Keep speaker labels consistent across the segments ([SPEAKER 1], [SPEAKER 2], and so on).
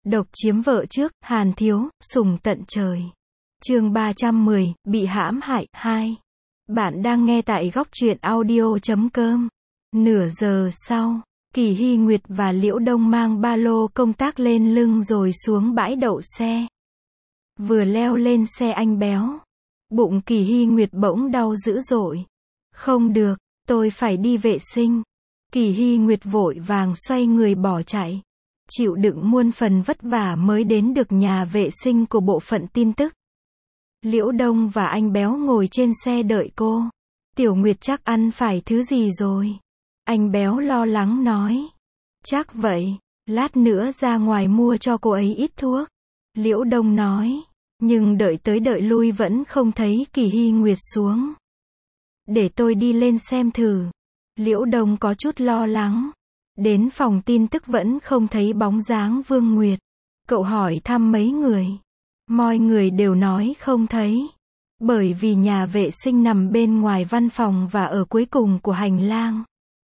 [SPEAKER 1] Độc chiếm vợ trước, Hàn Thiếu, sủng tận trời. Chương 310, bị hãm hại, 2. Bạn đang nghe tại góc truyện audio.com. Nửa giờ sau, Kỳ Hy Nguyệt và Liễu Đông mang ba lô công tác lên lưng rồi xuống bãi đậu xe. Vừa leo lên xe anh béo, bụng Kỳ Hy Nguyệt bỗng đau dữ dội. Không được, tôi phải đi vệ sinh. Kỳ Hy Nguyệt vội vàng xoay người bỏ chạy. Chịu đựng muôn phần vất vả mới đến được nhà vệ sinh của bộ phận tin tức. Liễu Đông và anh béo ngồi trên xe đợi cô. Tiểu Nguyệt chắc ăn phải thứ gì rồi. Anh béo lo lắng nói. Chắc vậy, lát nữa ra ngoài mua cho cô ấy ít thuốc. Liễu Đông nói. Nhưng đợi tới đợi lui vẫn không thấy Kỳ Hy Nguyệt xuống. Để tôi đi lên xem thử. Liễu Đông có chút lo lắng. Đến phòng tin tức vẫn không thấy bóng dáng Vương Nguyệt. Cậu hỏi thăm mấy người. Mọi người đều nói không thấy. Bởi vì nhà vệ sinh nằm bên ngoài văn phòng và ở cuối cùng của hành lang.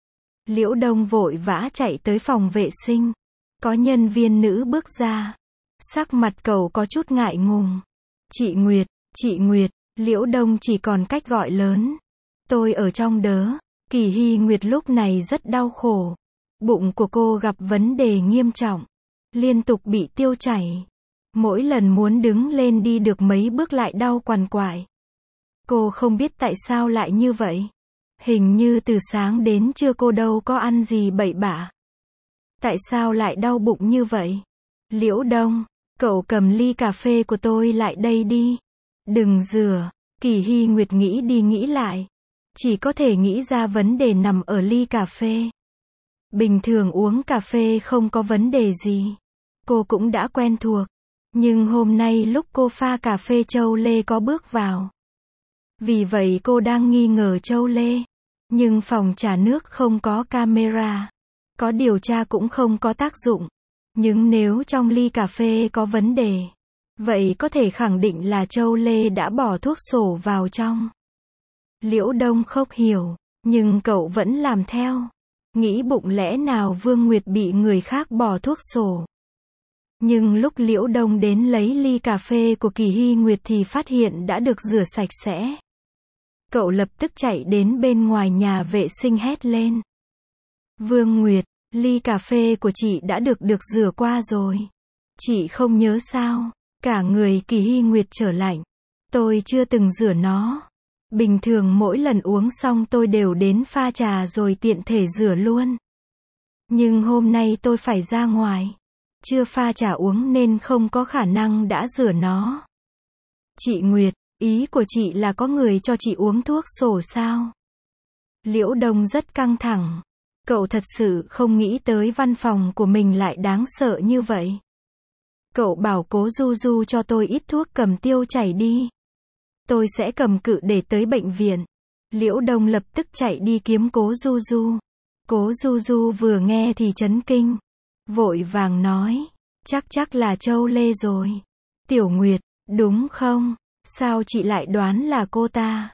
[SPEAKER 1] Liễu Đông vội vã chạy tới phòng vệ sinh. Có nhân viên nữ bước ra. Sắc mặt cậu có chút ngại ngùng. Chị Nguyệt, Liễu Đông chỉ còn cách gọi lớn. Tôi ở trong đớ. Kỳ Hy Nguyệt lúc này rất đau khổ. Bụng của cô gặp vấn đề nghiêm trọng. Liên tục bị tiêu chảy. Mỗi lần muốn đứng lên đi được mấy bước lại đau quằn quại. Cô không biết tại sao lại như vậy. Hình như từ sáng đến trưa cô đâu có ăn gì bậy bạ. Tại sao lại đau bụng như vậy? Liễu Đông, cậu cầm ly cà phê của tôi lại đây đi. Đừng rửa. Kỳ Hy Nguyệt nghĩ đi nghĩ lại. Chỉ có thể nghĩ ra vấn đề nằm ở ly cà phê. Bình thường uống cà phê không có vấn đề gì. Cô cũng đã quen thuộc. Nhưng hôm nay lúc cô pha cà phê Châu Lê có bước vào. Vì vậy cô đang nghi ngờ Châu Lê. Nhưng phòng trả nước không có camera. Có điều tra cũng không có tác dụng. Nhưng nếu trong ly cà phê có vấn đề, vậy có thể khẳng định là Châu Lê đã bỏ thuốc sổ vào trong. Liễu Đông không hiểu, nhưng cậu vẫn làm theo. Nghĩ bụng lẽ nào Vương Nguyệt bị người khác bỏ thuốc sổ. Nhưng lúc Liễu Đông đến lấy ly cà phê của Kỳ Hy Nguyệt thì phát hiện đã được rửa sạch sẽ. Cậu lập tức chạy đến bên ngoài nhà vệ sinh hét lên. Vương Nguyệt, ly cà phê của chị đã được rửa qua rồi. Chị không nhớ sao? Cả người Kỳ Hy Nguyệt trở lạnh. Tôi chưa từng rửa nó. Bình thường mỗi lần uống xong tôi đều đến pha trà rồi tiện thể rửa luôn. Nhưng hôm nay tôi phải ra ngoài. Chưa pha trà uống nên không có khả năng đã rửa nó. Chị Nguyệt, ý của chị là có người cho chị uống thuốc sổ sao? Liễu Đông rất căng thẳng. Cậu thật sự không nghĩ tới văn phòng của mình lại đáng sợ như vậy. Cậu bảo Cố Du Du cho tôi ít thuốc cầm tiêu chảy đi. Tôi sẽ cầm cự để tới bệnh viện. Liễu Đông lập tức chạy đi kiếm Cố Du Du. Cố Du Du vừa nghe thì chấn kinh. Vội vàng nói. Chắc là Châu Lê rồi. Tiểu Nguyệt, đúng không? Sao chị lại đoán là cô ta?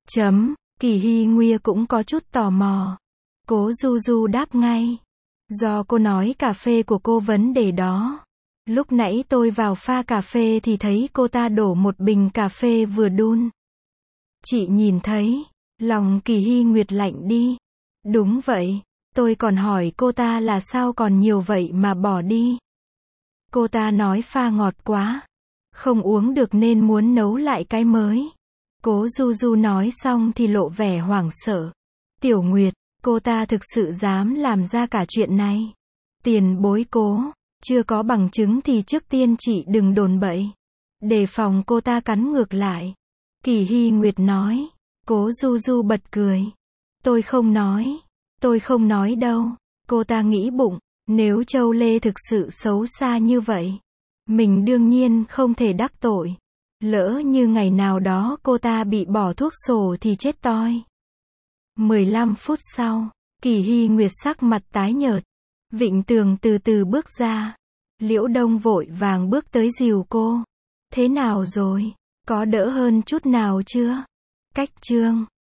[SPEAKER 1] Kỳ Hy Nguyệt cũng có chút tò mò. Cố Du Du đáp ngay. Do cô nói cà phê của cô vấn đề đó. Lúc nãy tôi vào pha cà phê thì thấy cô ta đổ một bình cà phê vừa đun. Chị nhìn thấy. Lòng Kỳ Hy Nguyệt lạnh đi. Đúng vậy. Tôi còn hỏi cô ta là sao còn nhiều vậy mà bỏ đi. Cô ta nói pha ngọt quá. Không uống được nên muốn nấu lại cái mới. Cố Du Du nói xong thì lộ vẻ hoảng sợ. Tiểu Nguyệt, cô ta thực sự dám làm ra cả chuyện này. Tiền bối Cố, chưa có bằng chứng thì trước tiên chị đừng đồn bậy. Đề phòng cô ta cắn ngược lại. Kỳ Hy Nguyệt nói. Cố Du Du bật cười. Tôi không nói đâu. Cô ta nghĩ bụng, nếu Châu Lê thực sự xấu xa như vậy, mình đương nhiên không thể đắc tội. Lỡ như ngày nào đó cô ta bị bỏ thuốc sổ thì chết toi. 15 phút sau, Kỳ Hy Nguyệt sắc mặt tái nhợt. Vịnh Tường từ từ bước ra. Liễu Đông vội vàng bước tới dìu cô. Thế nào rồi? Có đỡ hơn chút nào chưa? Cách chương